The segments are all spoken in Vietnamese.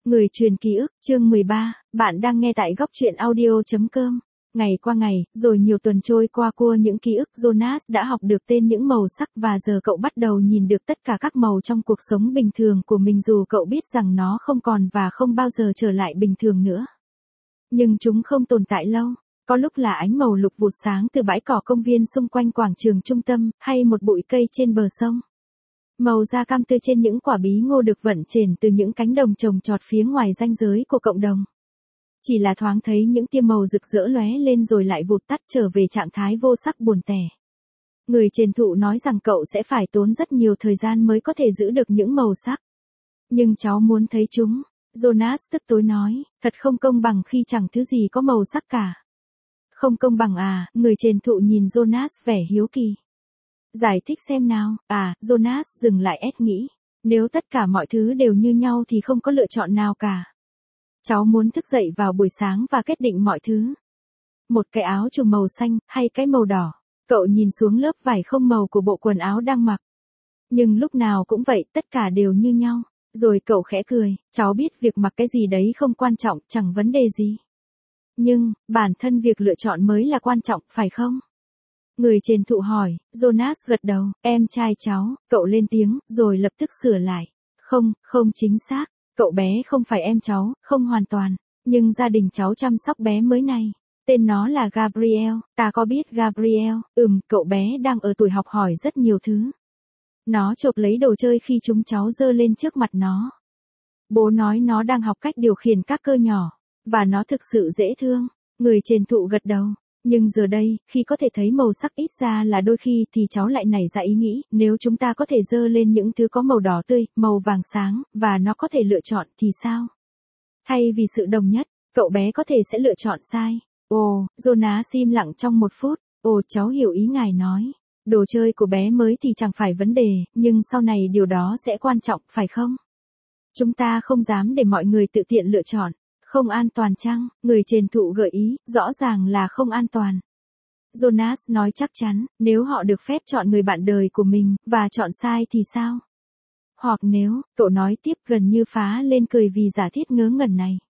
Người truyền ký ức, chương 13, bạn đang nghe tại góc truyện audio.com. Ngày qua ngày, rồi nhiều tuần trôi qua những ký ức Jonas đã học được tên những màu sắc và giờ cậu bắt đầu nhìn được tất cả các màu trong cuộc sống bình thường của mình dù cậu biết rằng nó không còn và không bao giờ trở lại bình thường nữa. Nhưng chúng không tồn tại lâu. Có lúc là ánh màu lục vụt sáng từ bãi cỏ công viên xung quanh quảng trường trung tâm, hay một bụi cây trên bờ sông. Màu da cam tươi trên những quả bí ngô được vận chuyển từ những cánh đồng trồng trọt phía ngoài ranh giới của cộng đồng. Chỉ là thoáng thấy những tia màu rực rỡ lóe lên rồi lại vụt tắt trở về trạng thái vô sắc buồn tẻ. Người truyền thụ nói rằng cậu sẽ phải tốn rất nhiều thời gian mới có thể giữ được những màu sắc. Nhưng cháu muốn thấy chúng. Jonas tức tối nói, thật không công bằng khi chẳng thứ gì có màu sắc cả. Không công bằng à, người truyền thụ nhìn Jonas vẻ hiếu kỳ. Giải thích xem nào, Jonas dừng lại nghĩ. Nếu tất cả mọi thứ đều như nhau thì không có lựa chọn nào cả. Cháu muốn thức dậy vào buổi sáng và quyết định mọi thứ. Một cái áo trùm màu xanh, hay cái màu đỏ. Cậu nhìn xuống lớp vải không màu của bộ quần áo đang mặc. Nhưng lúc nào cũng vậy, tất cả đều như nhau. Rồi cậu khẽ cười, cháu biết việc mặc cái gì đấy không quan trọng, chẳng vấn đề gì. Nhưng, bản thân việc lựa chọn mới là quan trọng, phải không? Người truyền thụ hỏi, Jonas gật đầu, em trai cháu, cậu lên tiếng, rồi lập tức sửa lại. Không chính xác, cậu bé không phải em cháu, không hoàn toàn, nhưng gia đình cháu chăm sóc bé mới này. Tên nó là Gabriel, ta có biết Gabriel, cậu bé đang ở tuổi học hỏi rất nhiều thứ. Nó chộp lấy đồ chơi khi chúng cháu giơ lên trước mặt nó. Bố nói nó đang học cách điều khiển các cơ nhỏ, và nó thực sự dễ thương. Người truyền thụ gật đầu. Nhưng giờ đây, khi có thể thấy màu sắc ít ra là đôi khi thì cháu lại nảy ra ý nghĩ, nếu chúng ta có thể giơ lên những thứ có màu đỏ tươi, màu vàng sáng, và nó có thể lựa chọn thì sao? Thay vì sự đồng nhất, cậu bé có thể sẽ lựa chọn sai. Jonas im lặng trong một phút. Cháu hiểu ý ngài nói. Đồ chơi của bé mới thì chẳng phải vấn đề, nhưng sau này điều đó sẽ quan trọng, phải không? Chúng ta không dám để mọi người tự tiện lựa chọn. Không an toàn chăng? Người truyền thụ gợi ý, rõ ràng là không an toàn. Jonas nói chắc chắn, nếu họ được phép chọn người bạn đời của mình, và chọn sai thì sao? Hoặc nếu, cậu nói tiếp gần như phá lên cười vì giả thiết ngớ ngẩn này.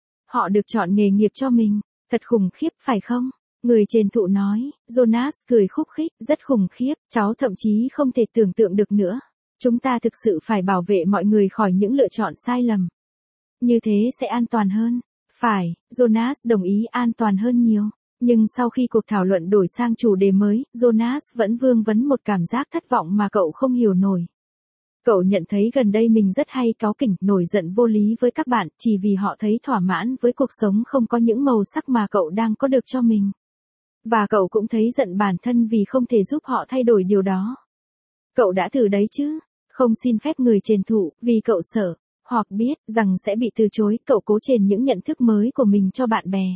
Họ được chọn nghề nghiệp cho mình, thật khủng khiếp phải không? Người truyền thụ nói, Jonas cười khúc khích, rất khủng khiếp, cháu thậm chí không thể tưởng tượng được nữa. Chúng ta thực sự phải bảo vệ mọi người khỏi những lựa chọn sai lầm. Như thế sẽ an toàn hơn. Phải, Jonas đồng ý an toàn hơn nhiều. Nhưng sau khi cuộc thảo luận đổi sang chủ đề mới, Jonas vẫn vương vấn một cảm giác thất vọng mà cậu không hiểu nổi. Cậu nhận thấy gần đây mình rất hay cáu kỉnh, nổi giận vô lý với các bạn, chỉ vì họ thấy thỏa mãn với cuộc sống không có những màu sắc mà cậu đang có được cho mình. Và cậu cũng thấy giận bản thân vì không thể giúp họ thay đổi điều đó. Cậu đã thử đấy chứ? Không xin phép người truyền thụ, vì cậu sợ. Hoặc biết rằng sẽ bị từ chối, cậu cố truyền những nhận thức mới của mình cho bạn bè.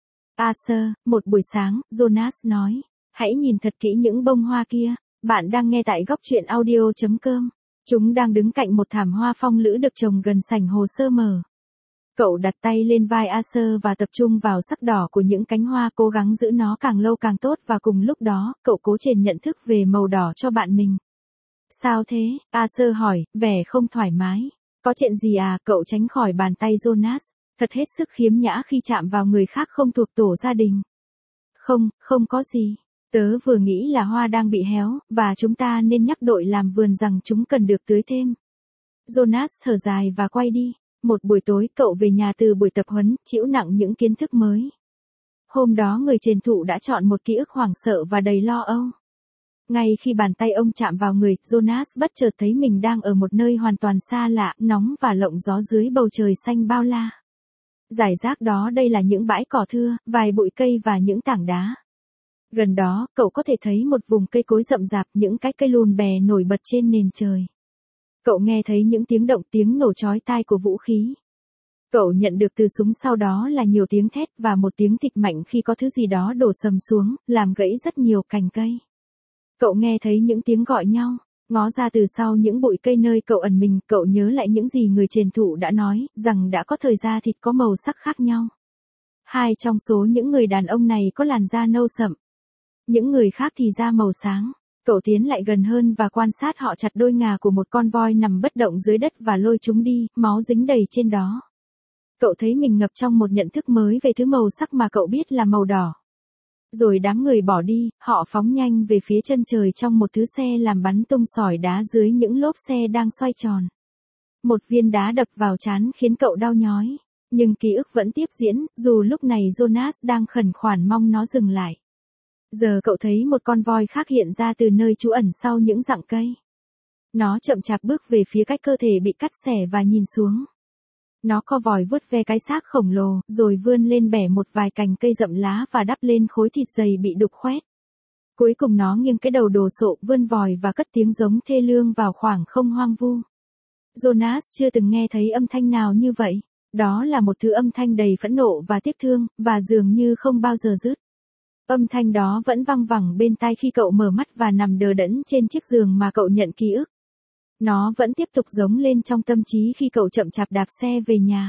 Một buổi sáng, Jonas nói, hãy nhìn thật kỹ những bông hoa kia. Bạn đang nghe tại góc truyện audio.com. Chúng đang đứng cạnh một thảm hoa phong lữ được trồng gần sảnh hồ sơ mở. Cậu đặt tay lên vai Acer và tập trung vào sắc đỏ của những cánh hoa, cố gắng giữ nó càng lâu càng tốt, và cùng lúc đó, cậu cố truyền nhận thức về màu đỏ cho bạn mình. Sao thế? Acer hỏi, vẻ không thoải mái. Có chuyện gì à? Cậu tránh khỏi bàn tay Jonas, thật hết sức khiếm nhã khi chạm vào người khác không thuộc tổ gia đình. Không có gì. Tớ vừa nghĩ là hoa đang bị héo, và chúng ta nên nhắc đội làm vườn rằng chúng cần được tưới thêm. Jonas thở dài và quay đi. Một buổi tối, cậu về nhà từ buổi tập huấn, chịu nặng những kiến thức mới. Hôm đó người truyền thụ đã chọn một ký ức hoảng sợ và đầy lo âu. Ngay khi bàn tay ông chạm vào người, Jonas bất chợt thấy mình đang ở một nơi hoàn toàn xa lạ, nóng và lộng gió dưới bầu trời xanh bao la. Giải rác đó đây là những bãi cỏ thưa, vài bụi cây và những tảng đá. Gần đó, cậu có thể thấy một vùng cây cối rậm rạp, những cái cây lùn bè nổi bật trên nền trời. Cậu nghe thấy những tiếng nổ chói tai của vũ khí. Cậu nhận được từ súng, sau đó là nhiều tiếng thét và một tiếng thịch mạnh khi có thứ gì đó đổ sầm xuống, làm gãy rất nhiều cành cây. Cậu nghe thấy những tiếng gọi nhau, ngó ra từ sau những bụi cây nơi cậu ẩn mình, cậu nhớ lại những gì người truyền thụ đã nói, rằng đã có thời da thịt có màu sắc khác nhau. Hai trong số những người đàn ông này có làn da nâu sậm. Những người khác thì da màu sáng. Cậu tiến lại gần hơn và quan sát họ chặt đôi ngà của một con voi nằm bất động dưới đất và lôi chúng đi, máu dính đầy trên đó. Cậu thấy mình ngập trong một nhận thức mới về thứ màu sắc mà cậu biết là màu đỏ. Rồi đám người bỏ đi, họ phóng nhanh về phía chân trời trong một thứ xe làm bắn tung sỏi đá dưới những lốp xe đang xoay tròn. Một viên đá đập vào trán khiến cậu đau nhói. Nhưng ký ức vẫn tiếp diễn, dù lúc này Jonas đang khẩn khoản mong nó dừng lại. Giờ cậu thấy một con voi khác hiện ra từ nơi trú ẩn sau những rặng cây. Nó chậm chạp bước về phía cách cơ thể bị cắt xẻ và nhìn xuống. Nó co vòi vuốt ve cái xác khổng lồ, rồi vươn lên bẻ một vài cành cây rậm lá và đắp lên khối thịt dày bị đục khoét. Cuối cùng nó nghiêng cái đầu đồ sộ vươn vòi và cất tiếng giống thê lương vào khoảng không hoang vu. Jonas chưa từng nghe thấy âm thanh nào như vậy. Đó là một thứ âm thanh đầy phẫn nộ và tiếc thương, và dường như không bao giờ dứt. Âm thanh đó vẫn văng vẳng bên tai khi cậu mở mắt và nằm đờ đẫn trên chiếc giường mà cậu nhận ký ức. Nó vẫn tiếp tục giống lên trong tâm trí khi cậu chậm chạp đạp xe về nhà.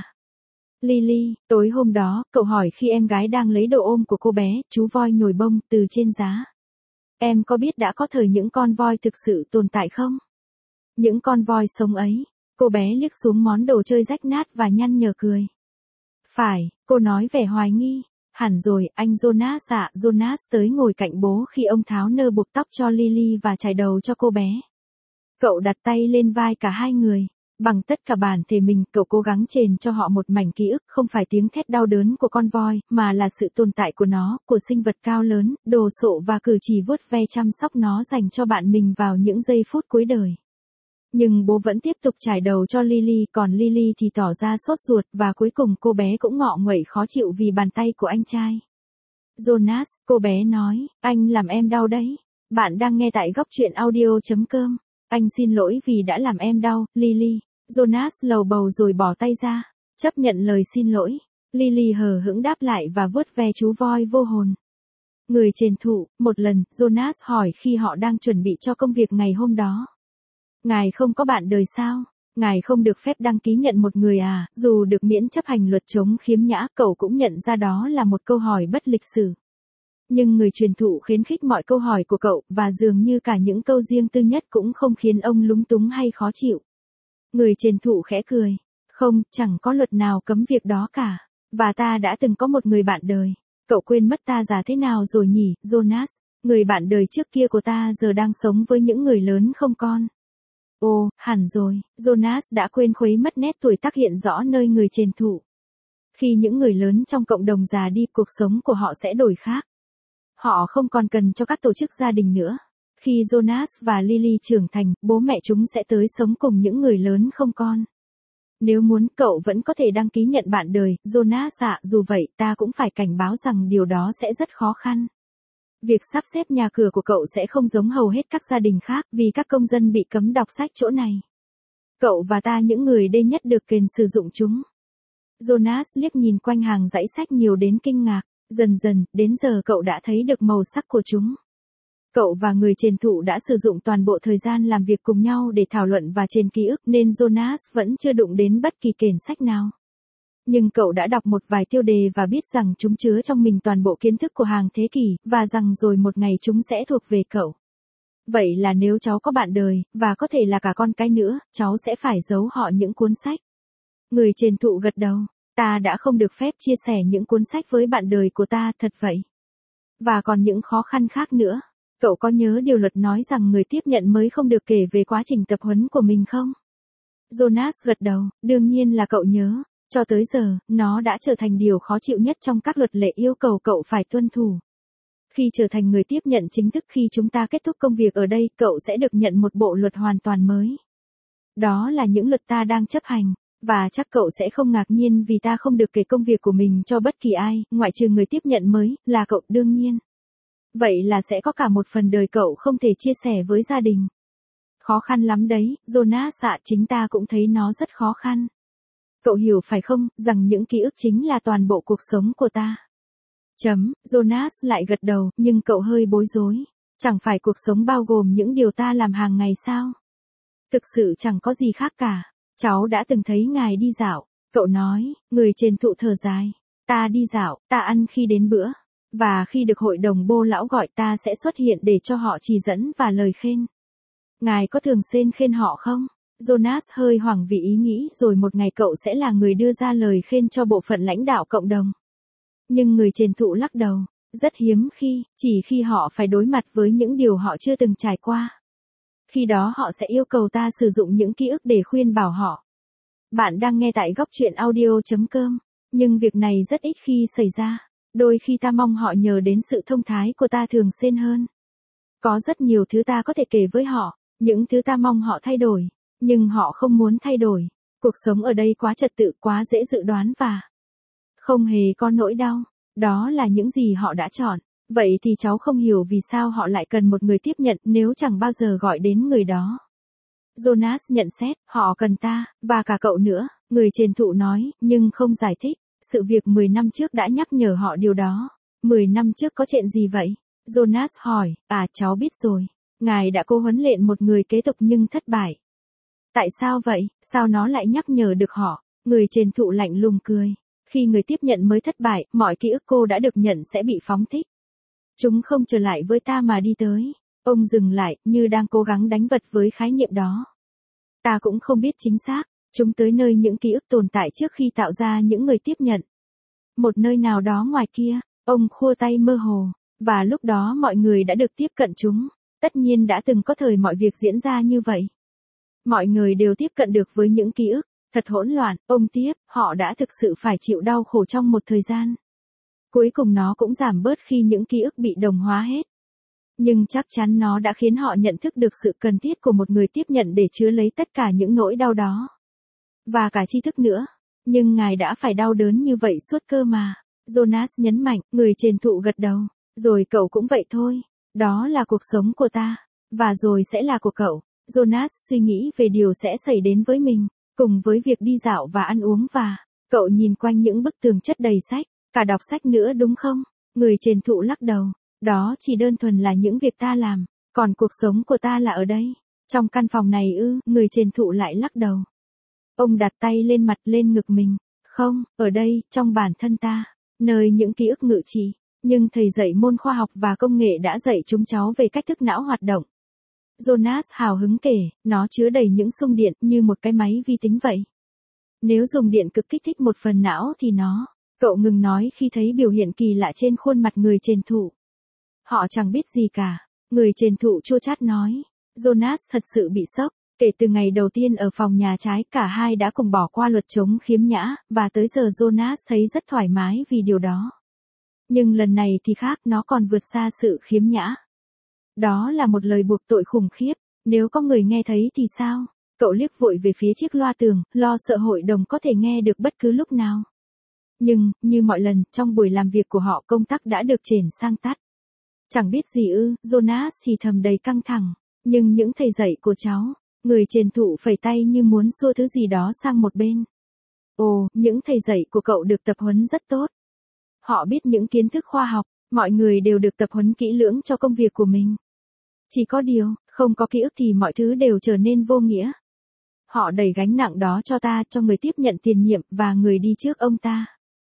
Lily, tối hôm đó, cậu hỏi khi em gái đang lấy đồ ôm của cô bé, chú voi nhồi bông từ trên giá. Em có biết đã có thời những con voi thực sự tồn tại không? Những con voi sống ấy. Cô bé liếc xuống món đồ chơi rách nát và nhăn nhở cười. Phải, cô nói vẻ hoài nghi. Hẳn rồi, anh Jonas ạ. Jonas tới ngồi cạnh bố khi ông tháo nơ buộc tóc cho Lily và chải đầu cho cô bé. Cậu đặt tay lên vai cả hai người. Bằng tất cả bản thể mình, cậu cố gắng chèn cho họ một mảnh ký ức, không phải tiếng thét đau đớn của con voi, mà là sự tồn tại của nó, của sinh vật cao lớn, đồ sộ và cử chỉ vuốt ve chăm sóc nó dành cho bạn mình vào những giây phút cuối đời. Nhưng bố vẫn tiếp tục chải đầu cho Lily, còn Lily thì tỏ ra sốt ruột, và cuối cùng cô bé cũng ngọ nguậy khó chịu vì bàn tay của anh trai. Jonas, cô bé nói, anh làm em đau đấy. Bạn đang nghe tại góc truyện audio.com. Anh xin lỗi vì đã làm em đau, Lily. Jonas lầu bầu rồi bỏ tay ra. Chấp nhận lời xin lỗi. Lily hờ hững đáp lại và vuốt ve chú voi vô hồn. Người trền thụ, một lần, Jonas hỏi khi họ đang chuẩn bị cho công việc ngày hôm đó. Ngài không có bạn đời sao? Ngài không được phép đăng ký nhận một người à? Dù được miễn chấp hành luật chống khiếm nhã, cậu cũng nhận ra đó là một câu hỏi bất lịch sự. Nhưng người truyền thụ khuyến khích mọi câu hỏi của cậu, và dường như cả những câu riêng tư nhất cũng không khiến ông lúng túng hay khó chịu. Người truyền thụ khẽ cười. Không, chẳng có luật nào cấm việc đó cả. Và ta đã từng có một người bạn đời. Cậu quên mất ta già thế nào rồi nhỉ, Jonas? Người bạn đời trước kia của ta giờ đang sống với những người lớn không con. Ồ, hẳn rồi, Jonas đã quên khuấy mất nét tuổi tác hiện rõ nơi người truyền thụ. Khi những người lớn trong cộng đồng già đi, cuộc sống của họ sẽ đổi khác. Họ không còn cần cho các tổ chức gia đình nữa. Khi Jonas và Lily trưởng thành, bố mẹ chúng sẽ tới sống cùng những người lớn không con. Nếu muốn, cậu vẫn có thể đăng ký nhận bạn đời, Jonas ạ. Dù vậy, ta cũng phải cảnh báo rằng điều đó sẽ rất khó khăn. Việc sắp xếp nhà cửa của cậu sẽ không giống hầu hết các gia đình khác, vì các công dân bị cấm đọc sách chỗ này. Cậu và ta, những người đây nhất, được quyền sử dụng chúng. Jonas liếc nhìn quanh hàng dãy sách nhiều đến kinh ngạc. Dần dần, đến giờ cậu đã thấy được màu sắc của chúng. Cậu và người truyền thụ đã sử dụng toàn bộ thời gian làm việc cùng nhau để thảo luận và truyền ký ức, nên Jonas vẫn chưa đụng đến bất kỳ quyển sách nào. Nhưng cậu đã đọc một vài tiêu đề và biết rằng chúng chứa trong mình toàn bộ kiến thức của hàng thế kỷ, và rằng rồi một ngày chúng sẽ thuộc về cậu. Vậy là nếu cháu có bạn đời, và có thể là cả con cái nữa, cháu sẽ phải giấu họ những cuốn sách. Người truyền thụ gật đầu. Ta đã không được phép chia sẻ những cuốn sách với bạn đời của ta, thật vậy. Và còn những khó khăn khác nữa. Cậu có nhớ điều luật nói rằng người tiếp nhận mới không được kể về quá trình tập huấn của mình không? Jonas gật đầu, đương nhiên là cậu nhớ. Cho tới giờ, nó đã trở thành điều khó chịu nhất trong các luật lệ yêu cầu cậu phải tuân thủ. Khi trở thành người tiếp nhận chính thức, khi chúng ta kết thúc công việc ở đây, cậu sẽ được nhận một bộ luật hoàn toàn mới. Đó là những luật ta đang chấp hành. Và chắc cậu sẽ không ngạc nhiên vì ta không được kể công việc của mình cho bất kỳ ai, ngoại trừ người tiếp nhận mới, là cậu, đương nhiên. Vậy là sẽ có cả một phần đời cậu không thể chia sẻ với gia đình. Khó khăn lắm đấy, Jonas ạ, chính ta cũng thấy nó rất khó khăn. Cậu hiểu phải không, rằng những ký ức chính là toàn bộ cuộc sống của ta. Jonas lại gật đầu, nhưng cậu hơi bối rối. Chẳng phải cuộc sống bao gồm những điều ta làm hàng ngày sao? Thực sự chẳng có gì khác cả. Cháu đã từng thấy ngài đi dạo, cậu nói. Người truyền thụ thở dài. Ta đi dạo, ta ăn khi đến bữa. Và khi được hội đồng bô lão gọi, ta sẽ xuất hiện để cho họ chỉ dẫn và lời khen. Ngài có thường xuyên khen họ không? Jonas hơi hoảng vì ý nghĩ rồi một ngày cậu sẽ là người đưa ra lời khen cho bộ phận lãnh đạo cộng đồng. Nhưng người truyền thụ lắc đầu, rất hiếm khi, chỉ khi họ phải đối mặt với những điều họ chưa từng trải qua. Khi đó họ sẽ yêu cầu ta sử dụng những ký ức để khuyên bảo họ. Bạn đang nghe tại góc truyện audio.com, nhưng việc này rất ít khi xảy ra. Đôi khi ta mong họ nhờ đến sự thông thái của ta thường xuyên hơn. Có rất nhiều thứ ta có thể kể với họ, những thứ ta mong họ thay đổi, nhưng họ không muốn thay đổi. Cuộc sống ở đây quá trật tự, quá dễ dự đoán và không hề có nỗi đau. Đó là những gì họ đã chọn. Vậy thì cháu không hiểu vì sao họ lại cần một người tiếp nhận nếu chẳng bao giờ gọi đến người đó. Jonas nhận xét, họ cần ta, và cả cậu nữa, người truyền thụ nói, nhưng không giải thích. Sự việc 10 năm trước đã nhắc nhở họ điều đó. 10 năm trước có chuyện gì vậy? Jonas hỏi, cháu biết rồi. Ngài đã cố huấn luyện một người kế tục nhưng thất bại. Tại sao vậy? Sao nó lại nhắc nhở được họ? Người truyền thụ lạnh lùng cười. Khi người tiếp nhận mới thất bại, mọi ký ức cô đã được nhận sẽ bị phóng thích. Chúng không trở lại với ta mà đi tới. Ông dừng lại, như đang cố gắng đánh vật với khái niệm đó. Ta cũng không biết chính xác. Chúng tới nơi những ký ức tồn tại trước khi tạo ra những người tiếp nhận. Một nơi nào đó ngoài kia, ông khua tay mơ hồ, và lúc đó mọi người đã được tiếp cận chúng. Tất nhiên đã từng có thời mọi việc diễn ra như vậy. Mọi người đều tiếp cận được với những ký ức, thật hỗn loạn, ông tiếp, họ đã thực sự phải chịu đau khổ trong một thời gian. Cuối cùng nó cũng giảm bớt khi những ký ức bị đồng hóa hết. Nhưng chắc chắn nó đã khiến họ nhận thức được sự cần thiết của một người tiếp nhận để chứa lấy tất cả những nỗi đau đó. Và cả tri thức nữa. Nhưng ngài đã phải đau đớn như vậy suốt cơ mà. Jonas nhấn mạnh, người truyền thụ gật đầu. Rồi cậu cũng vậy thôi. Đó là cuộc sống của ta. Và rồi sẽ là của cậu. Jonas suy nghĩ về điều sẽ xảy đến với mình. Cùng với việc đi dạo và ăn uống và cậu nhìn quanh những bức tường chất đầy sách. Cả đọc sách nữa đúng không? Người truyền thụ lắc đầu. Đó chỉ đơn thuần là những việc ta làm. Còn cuộc sống của ta là ở đây. Trong căn phòng này ư? Người truyền thụ lại lắc đầu. Ông đặt tay lên mặt lên ngực mình. Không, ở đây, trong bản thân ta. Nơi những ký ức ngự trị. Nhưng thầy dạy môn khoa học và công nghệ đã dạy chúng cháu về cách thức não hoạt động. Jonas hào hứng kể, nó chứa đầy những xung điện như một cái máy vi tính vậy. Nếu dùng điện cực kích thích một phần não thì nó. Cậu ngừng nói khi thấy biểu hiện kỳ lạ trên khuôn mặt người truyền thụ. Họ chẳng biết gì cả. Người truyền thụ chua chát nói. Jonas thật sự bị sốc. Kể từ ngày đầu tiên ở phòng nhà trái, cả hai đã cùng bỏ qua luật chống khiếm nhã, và tới giờ Jonas thấy rất thoải mái vì điều đó. Nhưng lần này thì khác, nó còn vượt xa sự khiếm nhã. Đó là một lời buộc tội khủng khiếp. Nếu có người nghe thấy thì sao? Cậu liếc vội về phía chiếc loa tường, lo sợ hội đồng có thể nghe được bất cứ lúc nào. Nhưng, như mọi lần, trong buổi làm việc của họ công tắc đã được chuyển sang tắt. Chẳng biết gì ư, Jonas thì thầm đầy căng thẳng. Nhưng những thầy dạy của cháu, người truyền thụ phẩy tay như muốn xua thứ gì đó sang một bên. Ồ, những thầy dạy của cậu được tập huấn rất tốt. Họ biết những kiến thức khoa học, mọi người đều được tập huấn kỹ lưỡng cho công việc của mình. Chỉ có điều, không có ký ức thì mọi thứ đều trở nên vô nghĩa. Họ đẩy gánh nặng đó cho ta, cho người tiếp nhận tiền nhiệm và người đi trước ông ta.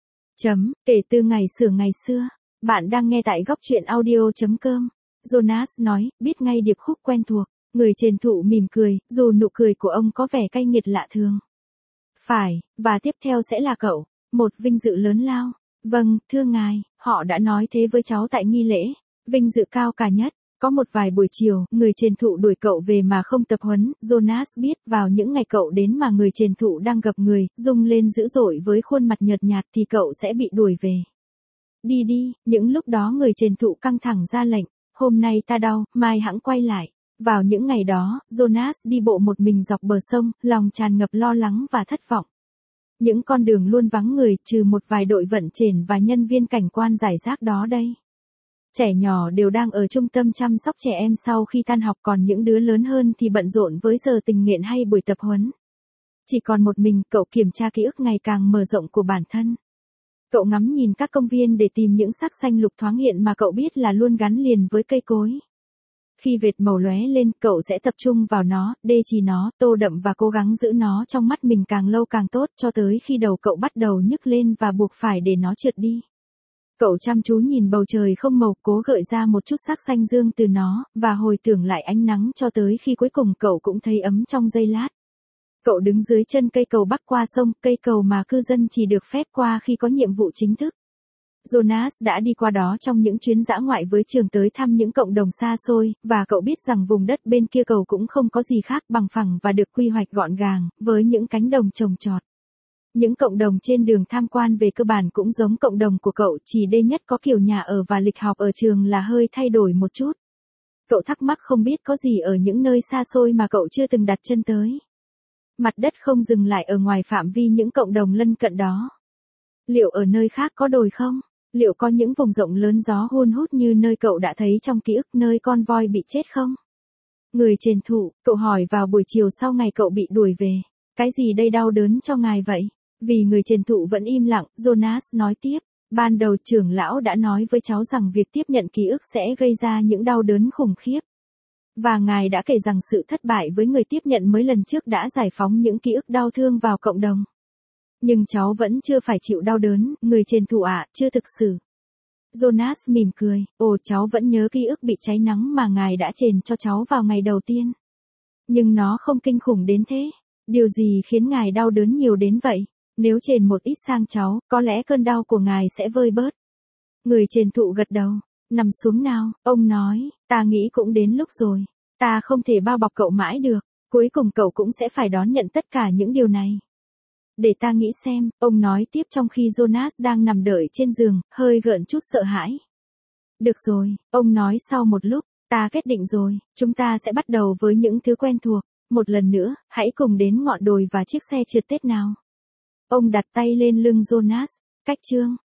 Kể từ ngày xưa. Bạn đang nghe tại góc truyện audio.com. Jonas nói, biết ngay điệp khúc quen thuộc. Người truyền thụ mỉm cười, dù nụ cười của ông có vẻ cay nghiệt lạ thường. Phải, và tiếp theo sẽ là cậu. Một vinh dự lớn lao. Vâng, thưa ngài, họ đã nói thế với cháu tại nghi lễ. Vinh dự cao cả nhất. Có một vài buổi chiều, người truyền thụ đuổi cậu về mà không tập huấn. Jonas biết vào những ngày cậu đến mà người truyền thụ đang gặp người, rung lên dữ dội với khuôn mặt nhợt nhạt thì cậu sẽ bị đuổi về. Đi đi, những lúc đó người truyền thụ căng thẳng ra lệnh. Hôm nay ta đau, mai hẵng quay lại. Vào những ngày đó, Jonas đi bộ một mình dọc bờ sông, lòng tràn ngập lo lắng và thất vọng. Những con đường luôn vắng người, trừ một vài đội vận chuyển và nhân viên cảnh quan rải rác đó đây. Trẻ nhỏ đều đang ở trung tâm chăm sóc trẻ em sau khi tan học, còn những đứa lớn hơn thì bận rộn với giờ tình nguyện hay buổi tập huấn. Chỉ còn một mình, cậu kiểm tra ký ức ngày càng mở rộng của bản thân. Cậu ngắm nhìn các công viên để tìm những sắc xanh lục thoáng hiện mà cậu biết là luôn gắn liền với cây cối. Khi vệt màu lóe lên, cậu sẽ tập trung vào nó, đê chì nó, tô đậm và cố gắng giữ nó trong mắt mình càng lâu càng tốt, cho tới khi đầu cậu bắt đầu nhức lên và buộc phải để nó trượt đi. Cậu chăm chú nhìn bầu trời không màu, cố gợi ra một chút sắc xanh dương từ nó, và hồi tưởng lại ánh nắng cho tới khi cuối cùng cậu cũng thấy ấm trong giây lát. Cậu đứng dưới chân cây cầu bắc qua sông, cây cầu mà cư dân chỉ được phép qua khi có nhiệm vụ chính thức. Jonas đã đi qua đó trong những chuyến dã ngoại với trường tới thăm những cộng đồng xa xôi, và cậu biết rằng vùng đất bên kia cầu cũng không có gì khác bằng phẳng và được quy hoạch gọn gàng, với những cánh đồng trồng trọt. Những cộng đồng trên đường tham quan về cơ bản cũng giống cộng đồng của cậu, chỉ đê nhất có kiểu nhà ở và lịch học ở trường là hơi thay đổi một chút. Cậu thắc mắc không biết có gì ở những nơi xa xôi mà cậu chưa từng đặt chân tới. Mặt đất không dừng lại ở ngoài phạm vi những cộng đồng lân cận đó. Liệu ở nơi khác có đồi không? Liệu có những vùng rộng lớn gió hun hút như nơi cậu đã thấy trong ký ức nơi con voi bị chết không? Người truyền thụ, cậu hỏi vào buổi chiều sau ngày cậu bị đuổi về. Cái gì đây đau đớn cho ngài vậy? Vì người truyền thụ vẫn im lặng, Jonas nói tiếp. Ban đầu trưởng lão đã nói với cháu rằng việc tiếp nhận ký ức sẽ gây ra những đau đớn khủng khiếp. Và ngài đã kể rằng sự thất bại với người tiếp nhận mới lần trước đã giải phóng những ký ức đau thương vào cộng đồng. Nhưng cháu vẫn chưa phải chịu đau đớn, người truyền thụ ạ, chưa thực sự. Jonas mỉm cười, cháu vẫn nhớ ký ức bị cháy nắng mà ngài đã chền cho cháu vào ngày đầu tiên. Nhưng nó không kinh khủng đến thế. Điều gì khiến ngài đau đớn nhiều đến vậy? Nếu chền một ít sang cháu, có lẽ cơn đau của ngài sẽ vơi bớt. Người truyền thụ gật đầu. Nằm xuống nào, ông nói, ta nghĩ cũng đến lúc rồi. Ta không thể bao bọc cậu mãi được, cuối cùng cậu cũng sẽ phải đón nhận tất cả những điều này. Để ta nghĩ xem, ông nói tiếp trong khi Jonas đang nằm đợi trên giường, hơi gợn chút sợ hãi. Được rồi, ông nói sau một lúc, ta kết định rồi, chúng ta sẽ bắt đầu với những thứ quen thuộc. Một lần nữa, hãy cùng đến ngọn đồi và chiếc xe trượt tuyết nào. Ông đặt tay lên lưng Jonas, cách chương.